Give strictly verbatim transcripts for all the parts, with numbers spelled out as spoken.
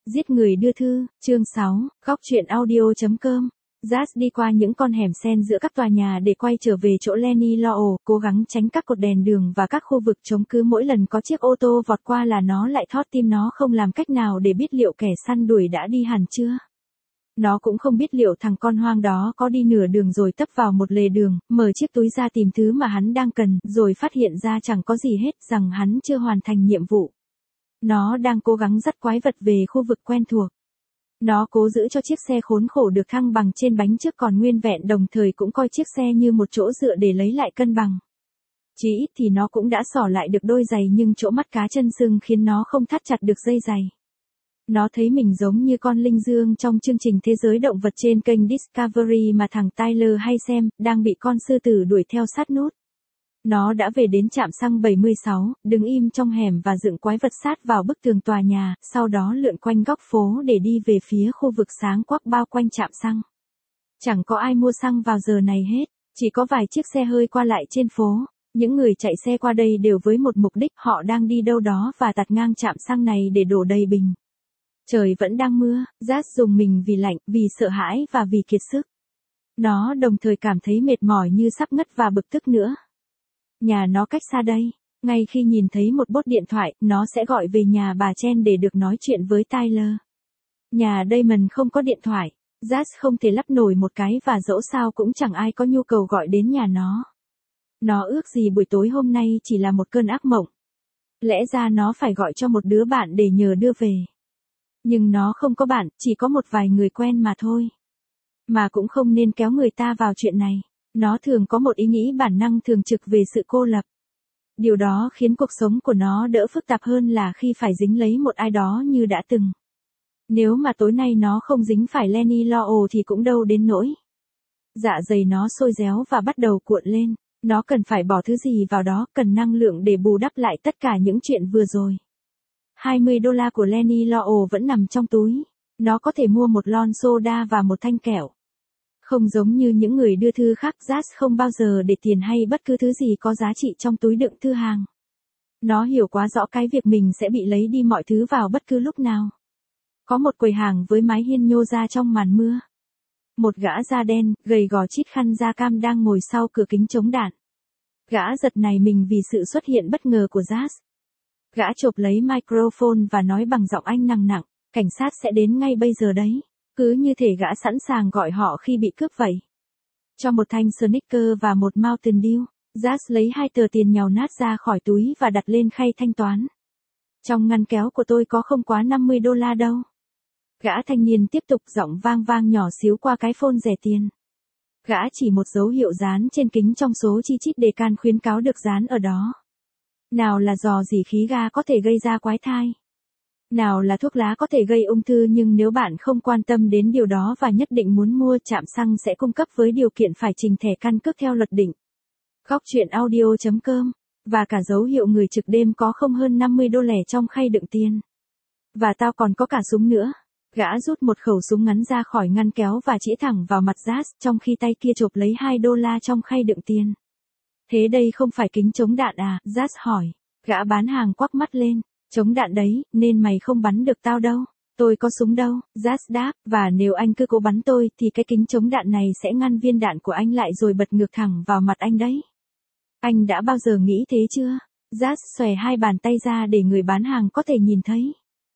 Giết người đưa thư, chương sáu, góc truyện audio.com. Jazz đi qua những con hẻm xen giữa các tòa nhà để quay trở về chỗ Lenny Lowell, cố gắng tránh các cột đèn đường và các khu vực trống, cứ mỗi lần có chiếc ô tô vọt qua là nó lại thót tim, nó không làm cách nào để biết liệu kẻ săn đuổi đã đi hẳn chưa. Nó cũng không biết liệu thằng con hoang đó có đi nửa đường rồi tấp vào một lề đường, mở chiếc túi ra tìm thứ mà hắn đang cần, rồi phát hiện ra chẳng có gì hết, rằng hắn chưa hoàn thành nhiệm vụ. Nó đang cố gắng dắt quái vật về khu vực quen thuộc. Nó cố giữ cho chiếc xe khốn khổ được thăng bằng trên bánh trước còn nguyên vẹn, đồng thời cũng coi chiếc xe như một chỗ dựa để lấy lại cân bằng. Chỉ ít thì nó cũng đã xỏ lại được đôi giày, nhưng chỗ mắt cá chân sưng khiến nó không thắt chặt được dây giày. Nó thấy mình giống như con linh dương trong chương trình Thế giới động vật trên kênh Discovery mà thằng Tyler hay xem, đang bị con sư tử đuổi theo sát nút. Nó đã về đến trạm xăng bảy mươi sáu, đứng im trong hẻm và dựng quái vật sát vào bức tường tòa nhà, sau đó lượn quanh góc phố để đi về phía khu vực sáng quắc bao quanh trạm xăng. Chẳng có ai mua xăng vào giờ này hết, chỉ có vài chiếc xe hơi qua lại trên phố. Những người chạy xe qua đây đều với một mục đích, họ đang đi đâu đó và tạt ngang trạm xăng này để đổ đầy bình. Trời vẫn đang mưa, Jazz rùng mình vì lạnh, vì sợ hãi và vì kiệt sức. Nó đồng thời cảm thấy mệt mỏi như sắp ngất và bực tức nữa. Nhà nó cách xa đây. Ngay khi nhìn thấy một bốt điện thoại, nó sẽ gọi về nhà bà Chen để được nói chuyện với Tyler. Nhà Damon không có điện thoại. Jazz không thể lắp nổi một cái, và dẫu sao cũng chẳng ai có nhu cầu gọi đến nhà nó. Nó ước gì buổi tối hôm nay chỉ là một cơn ác mộng. Lẽ ra nó phải gọi cho một đứa bạn để nhờ đưa về. Nhưng nó không có bạn, chỉ có một vài người quen mà thôi. Mà cũng không nên kéo người ta vào chuyện này. Nó thường có một ý nghĩ bản năng thường trực về sự cô lập. Điều đó khiến cuộc sống của nó đỡ phức tạp hơn là khi phải dính lấy một ai đó như đã từng. Nếu mà tối nay nó không dính phải Lenny Lowell thì cũng đâu đến nỗi. Dạ dày nó sôi réo và bắt đầu cuộn lên. Nó cần phải bỏ thứ gì vào đó, cần năng lượng để bù đắp lại tất cả những chuyện vừa rồi. hai mươi đô la của Lenny Lowell vẫn nằm trong túi. Nó có thể mua một lon soda và một thanh kẹo. Không giống như những người đưa thư khác, Jazz không bao giờ để tiền hay bất cứ thứ gì có giá trị trong túi đựng thư hàng. Nó hiểu quá rõ cái việc mình sẽ bị lấy đi mọi thứ vào bất cứ lúc nào. Có một quầy hàng với mái hiên nhô ra trong màn mưa. Một gã da đen, gầy gò chít khăn da cam đang ngồi sau cửa kính chống đạn. Gã giật nảy mình vì sự xuất hiện bất ngờ của Jazz. Gã chộp lấy microphone và nói bằng giọng Anh nặng nặng, cảnh sát sẽ đến ngay bây giờ đấy. Cứ như thể gã sẵn sàng gọi họ khi bị cướp vậy. Cho một thanh Snickers và một Mountain Dew, Jazz lấy hai tờ tiền nhàu nát ra khỏi túi và đặt lên khay thanh toán. Trong ngăn kéo của tôi có không quá năm mươi đô la đâu. Gã thanh niên tiếp tục, giọng vang vang nhỏ xíu qua cái phone rẻ tiền. Gã chỉ một dấu hiệu dán trên kính trong số chi chít đề can khuyến cáo được dán ở đó. Nào là rò rỉ khí ga có thể gây ra quái thai. Nào là thuốc lá có thể gây ung thư, nhưng nếu bạn không quan tâm đến điều đó và nhất định muốn mua, trạm xăng sẽ cung cấp với điều kiện phải trình thẻ căn cước theo luật định. Góc truyện audio.com. Và cả dấu hiệu người trực đêm có không hơn năm mươi đô lẻ trong khay đựng tiền. Và tao còn có cả súng nữa. Gã rút một khẩu súng ngắn ra khỏi ngăn kéo và chĩa thẳng vào mặt Jazz, trong khi tay kia chộp lấy hai đô la trong khay đựng tiền. Thế đây không phải kính chống đạn à? Jazz hỏi. Gã bán hàng quắc mắt lên. Chống đạn đấy, nên mày không bắn được tao đâu. Tôi có súng đâu, Jazz đáp, và nếu anh cứ cố bắn tôi thì cái kính chống đạn này sẽ ngăn viên đạn của anh lại rồi bật ngược thẳng vào mặt anh đấy. Anh đã bao giờ nghĩ thế chưa? Jazz xòe hai bàn tay ra để người bán hàng có thể nhìn thấy.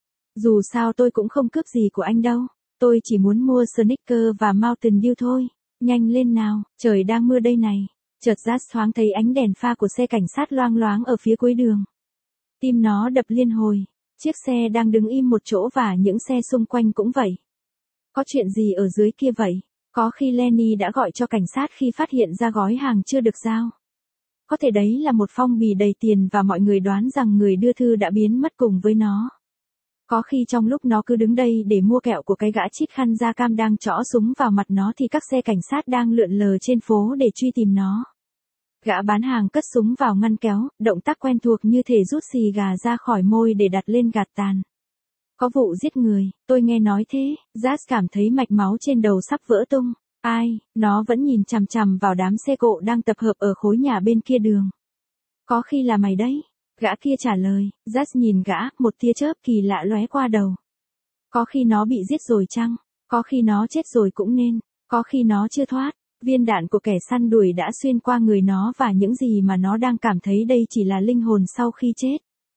Dù sao tôi cũng không cướp gì của anh đâu. Tôi chỉ muốn mua Snickers và Mountain Dew thôi. Nhanh lên nào, trời đang mưa đây này. Chợt Jazz thoáng thấy ánh đèn pha của xe cảnh sát loang loáng ở phía cuối đường. Tim nó đập liên hồi. Chiếc xe đang đứng im một chỗ và những xe xung quanh cũng vậy. Có chuyện gì ở dưới kia vậy? Có khi Lenny đã gọi cho cảnh sát khi phát hiện ra gói hàng chưa được giao. Có thể đấy là một phong bì đầy tiền và mọi người đoán rằng người đưa thư đã biến mất cùng với nó. Có khi trong lúc nó cứ đứng đây để mua kẹo của cái gã chít khăn da cam đang chõ súng vào mặt nó thì các xe cảnh sát đang lượn lờ trên phố để truy tìm nó. Gã bán hàng cất súng vào ngăn kéo, động tác quen thuộc như thể rút xì gà ra khỏi môi để đặt lên gạt tàn. Có vụ giết người, tôi nghe nói thế. Jazz cảm thấy mạch máu trên đầu sắp vỡ tung. Ai? Nó vẫn nhìn chằm chằm vào đám xe cộ đang tập hợp ở khối nhà bên kia đường. Có khi là mày đấy. Gã kia trả lời. Jazz nhìn gã, một tia chớp kỳ lạ lóe qua đầu. Có khi nó bị giết rồi chăng? Có khi nó chết rồi cũng nên. Có khi nó chưa thoát. Viên đạn của kẻ săn đuổi đã xuyên qua người nó và những gì mà nó đang cảm thấy đây chỉ là linh hồn sau khi chết.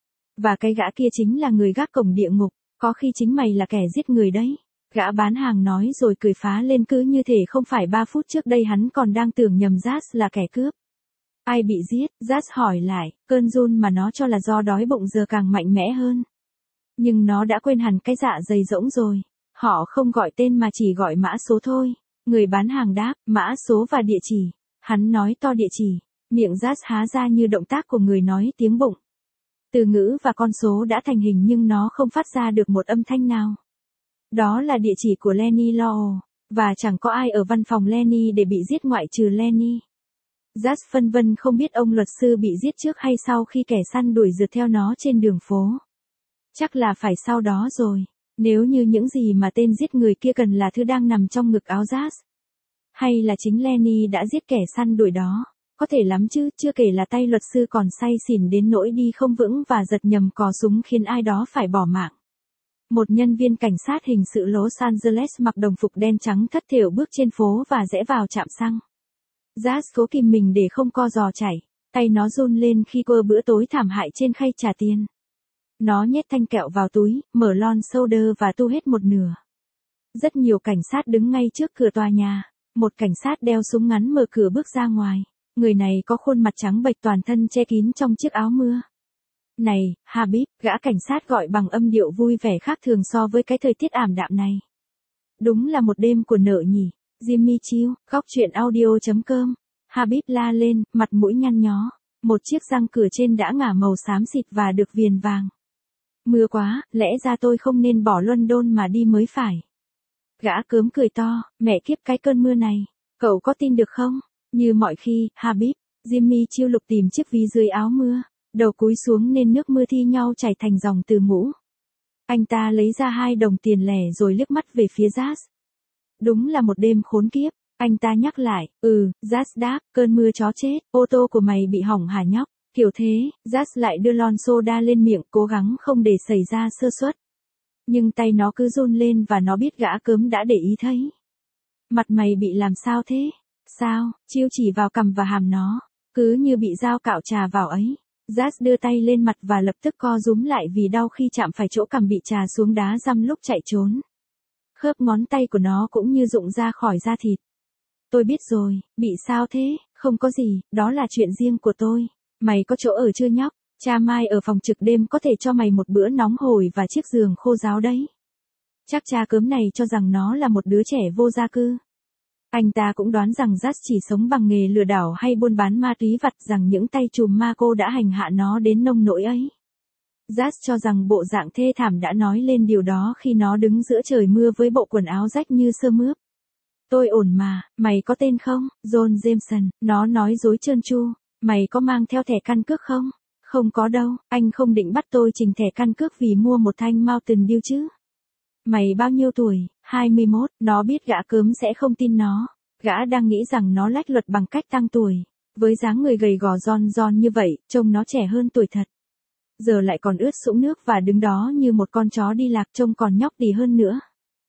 Và cái gã kia chính là người gác cổng địa ngục. Có khi chính mày là kẻ giết người đấy. Gã bán hàng nói rồi cười phá lên cứ như thể không phải ba phút trước đây hắn còn đang tưởng nhầm Jazz là kẻ cướp. Ai bị giết? Jazz hỏi lại, cơn run mà nó cho là do đói bụng giờ càng mạnh mẽ hơn. Nhưng nó đã quên hẳn cái dạ dày rỗng rồi. Họ không gọi tên mà chỉ gọi mã số thôi. Người bán hàng đáp, mã số và địa chỉ. Hắn nói to địa chỉ. Miệng Jazz há ra như động tác của người nói tiếng bụng. Từ ngữ và con số đã thành hình nhưng nó không phát ra được một âm thanh nào. Đó là địa chỉ của Lenny Law, và chẳng có ai ở văn phòng Lenny để bị giết ngoại trừ Lenny. Jazz phân vân không biết ông luật sư bị giết trước hay sau khi kẻ săn đuổi rượt theo nó trên đường phố. Chắc là phải sau đó rồi, nếu như những gì mà tên giết người kia cần là thứ đang nằm trong ngực áo Jazz. Hay là chính Lenny đã giết kẻ săn đuổi đó, có thể lắm chứ, chưa kể là tay luật sư còn say xỉn đến nỗi đi không vững và giật nhầm cò súng khiến ai đó phải bỏ mạng. Một nhân viên cảnh sát hình sự Los Angeles mặc đồng phục đen trắng thất thểu bước trên phố và rẽ vào trạm xăng. Jazz cố kìm mình để không co giò chảy, tay nó run lên khi quơ bữa tối thảm hại trên khay trả tiền. Nó nhét thanh kẹo vào túi, mở lon soda và tu hết một nửa. Rất nhiều cảnh sát đứng ngay trước cửa tòa nhà, một cảnh sát đeo súng ngắn mở cửa bước ra ngoài. Người này có khuôn mặt trắng bệch toàn thân che kín trong chiếc áo mưa. Này, Habib, gã cảnh sát gọi bằng âm điệu vui vẻ khác thường so với cái thời tiết ảm đạm này. Đúng là một đêm của nợ nhỉ. Jimmy Chill, góc chuyện audio chấm com. Habib la lên, mặt mũi nhăn nhó. Một chiếc răng cửa trên đã ngả màu xám xịt và được viền vàng. Mưa quá, lẽ ra tôi không nên bỏ London mà đi mới phải. Gã cớm cười to, mẹ kiếp cái cơn mưa này. Cậu có tin được không? Như mọi khi, Habib, Jimmy Chill lục tìm chiếc ví dưới áo mưa. Đầu cúi xuống nên nước mưa thi nhau chảy thành dòng từ mũ. Anh ta lấy ra hai đồng tiền lẻ rồi liếc mắt về phía Jazz. Đúng là một đêm khốn kiếp, anh ta nhắc lại, ừ, Jazz đáp, cơn mưa chó chết, ô tô của mày bị hỏng hả nhóc, kiểu thế, Jazz lại đưa lon soda lên miệng cố gắng không để xảy ra sơ suất. Nhưng tay nó cứ run lên và nó biết gã cớm đã để ý thấy. Mặt mày bị làm sao thế? Sao? Chiêu chỉ vào cằm và hàm nó, cứ như bị dao cạo trà vào ấy. Jazz đưa tay lên mặt và lập tức co rúm lại vì đau khi chạm phải chỗ cằm bị trà xuống đá răm lúc chạy trốn. Khớp ngón tay của nó cũng như rụng ra khỏi da thịt. Tôi biết rồi, bị sao thế? Không có gì, đó là chuyện riêng của tôi. Mày có chỗ ở chưa nhóc? Cha Mai ở phòng trực đêm có thể cho mày một bữa nóng hổi và chiếc giường khô ráo đấy. Chắc cha cớm này cho rằng nó là một đứa trẻ vô gia cư. Anh ta cũng đoán rằng Jazz chỉ sống bằng nghề lừa đảo hay buôn bán ma túy vặt, rằng những tay trùm ma cô đã hành hạ nó đến nông nỗi ấy. Jazz cho rằng bộ dạng thê thảm đã nói lên điều đó khi nó đứng giữa trời mưa với bộ quần áo rách như sơ mướp. Tôi ổn mà, mày có tên không? John Jameson, nó nói dối trơn tru. Mày có mang theo thẻ căn cước không? Không có đâu, anh không định bắt tôi trình thẻ căn cước vì mua một thanh Mountain Dew chứ. Mày bao nhiêu tuổi? hai mươi mốt, nó biết gã cớm sẽ không tin nó. Gã đang nghĩ rằng nó lách luật bằng cách tăng tuổi. Với dáng người gầy gò giòn giòn như vậy, trông nó trẻ hơn tuổi thật. Giờ lại còn ướt sũng nước và đứng đó như một con chó đi lạc, trông còn nhóc tì hơn nữa.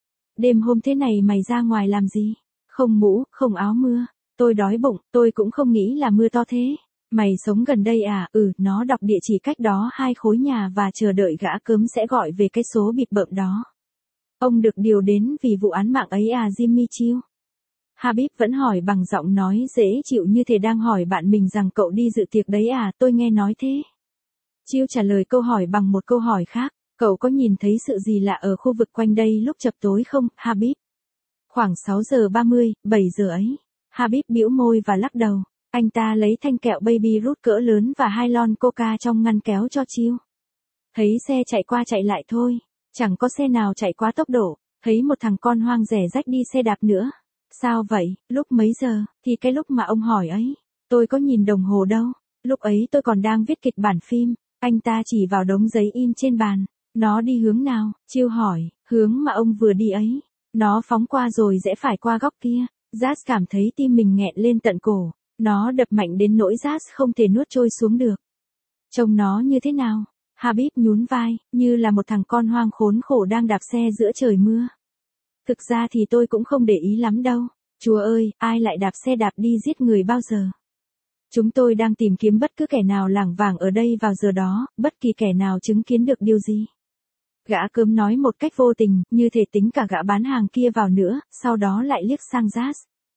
Đêm hôm thế này mày ra ngoài làm gì? Không mũ, không áo mưa. Tôi đói bụng, tôi cũng không nghĩ là mưa to thế. Mày sống gần đây à? Ừ, nó đọc địa chỉ cách đó hai khối nhà và chờ đợi gã cớm sẽ gọi về cái số bịp bợm đó. Ông được điều đến vì vụ án mạng ấy à Jimmy Chill? Habib vẫn hỏi bằng giọng nói dễ chịu như thể đang hỏi bạn mình rằng cậu đi dự tiệc đấy à, tôi nghe nói thế. Chill trả lời câu hỏi bằng một câu hỏi khác, cậu có nhìn thấy sự gì lạ ở khu vực quanh đây lúc chập tối không, Habib? Khoảng sáu giờ ba mươi, bảy giờ ấy. Habib bĩu môi và lắc đầu. Anh ta lấy thanh kẹo Baby Ruth cỡ lớn và hai lon coca trong ngăn kéo cho Chill. Thấy xe chạy qua chạy lại thôi. Chẳng có xe nào chạy quá tốc độ, thấy một thằng con hoang rẻ rách đi xe đạp nữa. Sao vậy, lúc mấy giờ, thì cái lúc mà ông hỏi ấy, tôi có nhìn đồng hồ đâu, lúc ấy tôi còn đang viết kịch bản phim, anh ta chỉ vào đống giấy in trên bàn, nó đi hướng nào, Chill hỏi, hướng mà ông vừa đi ấy, nó phóng qua rồi rẽ phải qua góc kia, Jazz cảm thấy tim mình nghẹn lên tận cổ, nó đập mạnh đến nỗi Jazz không thể nuốt trôi xuống được. Trông nó như thế nào? Habib nhún vai, như là một thằng con hoang khốn khổ đang đạp xe giữa trời mưa. Thực ra thì tôi cũng không để ý lắm đâu. Chúa ơi, ai lại đạp xe đạp đi giết người bao giờ? Chúng tôi đang tìm kiếm bất cứ kẻ nào lảng vảng ở đây vào giờ đó, bất kỳ kẻ nào chứng kiến được điều gì. Gã cớm nói một cách vô tình, như thể tính cả gã bán hàng kia vào nữa, sau đó lại liếc sang Jazz.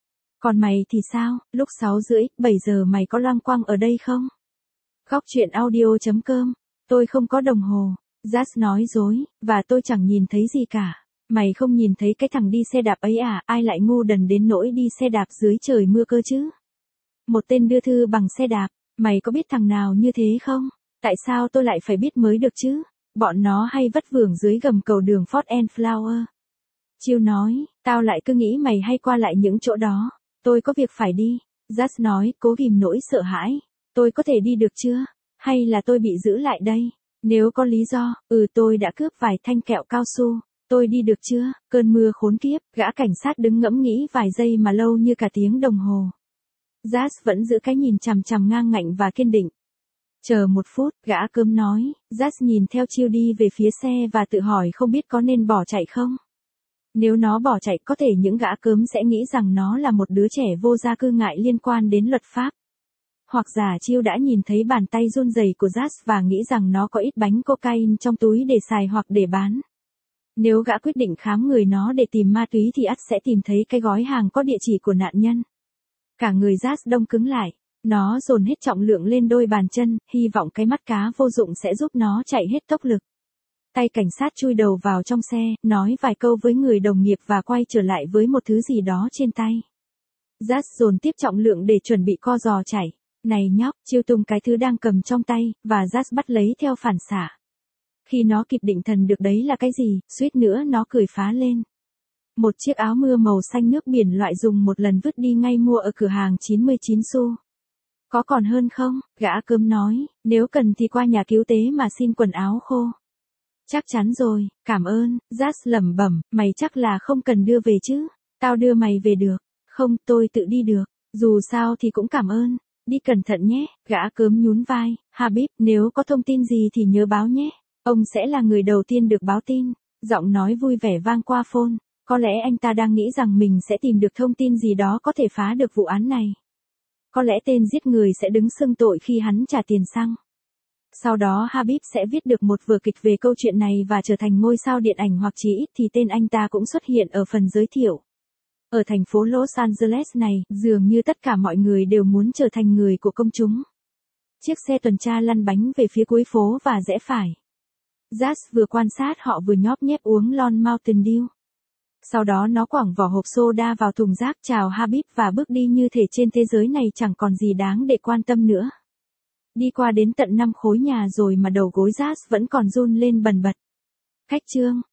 Còn mày thì sao, lúc sáu rưỡi, bảy giờ mày có loanh quanh ở đây không? Góc chuyện audio chấm com. Tôi không có đồng hồ. Jazz nói dối, và tôi chẳng nhìn thấy gì cả. Mày không nhìn thấy cái thằng đi xe đạp ấy à, ai lại ngu đần đến nỗi đi xe đạp dưới trời mưa cơ chứ? Một tên đưa thư bằng xe đạp, mày có biết thằng nào như thế không? Tại sao tôi lại phải biết mới được chứ? Bọn nó hay vất vưởng dưới gầm cầu đường Fort and Flower. Chiêu nói, tao lại cứ nghĩ mày hay qua lại những chỗ đó. Tôi có việc phải đi. Jazz nói, cố ghim nỗi sợ hãi. Tôi có thể đi được chưa? Hay là tôi bị giữ lại đây? Nếu có lý do, ừ tôi đã cướp vài thanh kẹo cao su. Tôi đi được chưa? Cơn mưa khốn kiếp, gã cảnh sát đứng ngẫm nghĩ vài giây mà lâu như cả tiếng đồng hồ. Jazz vẫn giữ cái nhìn chằm chằm ngang ngạnh và kiên định. Chờ một phút, gã cớm nói, Jazz nhìn theo Chiêu đi về phía xe và tự hỏi không biết có nên bỏ chạy không? Nếu nó bỏ chạy có thể những gã cớm sẽ nghĩ rằng nó là một đứa trẻ vô gia cư ngại liên quan đến luật pháp. Hoặc giả Chiêu đã nhìn thấy bàn tay run rẩy của Jazz và nghĩ rằng nó có ít bánh cocaine trong túi để xài hoặc để bán. Nếu gã quyết định khám người nó để tìm ma túy thì ắt sẽ tìm thấy cái gói hàng có địa chỉ của nạn nhân. Cả người Jazz đông cứng lại. Nó dồn hết trọng lượng lên đôi bàn chân, hy vọng cái mắt cá vô dụng sẽ giúp nó chạy hết tốc lực. Tay cảnh sát chui đầu vào trong xe, nói vài câu với người đồng nghiệp và quay trở lại với một thứ gì đó trên tay. Jazz dồn tiếp trọng lượng để chuẩn bị co giò chạy. Này nhóc, Chiêu tung cái thứ đang cầm trong tay, và Jazz bắt lấy theo phản xạ. Khi nó kịp định thần được đấy là cái gì, suýt nữa nó cười phá lên. Một chiếc áo mưa màu xanh nước biển loại dùng một lần vứt đi ngay mua ở cửa hàng chín mươi chín xu. Có còn hơn không? Gã cớm nói, nếu cần thì qua nhà cứu tế mà xin quần áo khô. Chắc chắn rồi, cảm ơn. Jazz lẩm bẩm, mày chắc là không cần đưa về chứ? Tao đưa mày về được. Không, tôi tự đi được. Dù sao thì cũng cảm ơn. Đi cẩn thận nhé. Gã cớm nhún vai. Habib, nếu có thông tin gì thì nhớ báo nhé. Ông sẽ là người đầu tiên được báo tin. Giọng nói vui vẻ vang qua phone. Có lẽ anh ta đang nghĩ rằng mình sẽ tìm được thông tin gì đó có thể phá được vụ án này. Có lẽ tên giết người sẽ đứng xưng tội khi hắn trả tiền xăng. Sau đó Habib sẽ viết được một vở kịch về câu chuyện này và trở thành ngôi sao điện ảnh, hoặc chí ít thì tên anh ta cũng xuất hiện ở phần giới thiệu. Ở thành phố Los Angeles này, dường như tất cả mọi người đều muốn trở thành người của công chúng. Chiếc xe tuần tra lăn bánh về phía cuối phố và rẽ phải. Jazz vừa quan sát họ vừa nhóp nhép uống Lon Mountain Dew. Sau đó nó quẳng vỏ hộp soda vào thùng rác chào Habib và bước đi như thể trên thế giới này chẳng còn gì đáng để quan tâm nữa. Đi qua đến tận năm khối nhà rồi mà đầu gối Jazz vẫn còn run lên bần bật. Cách chương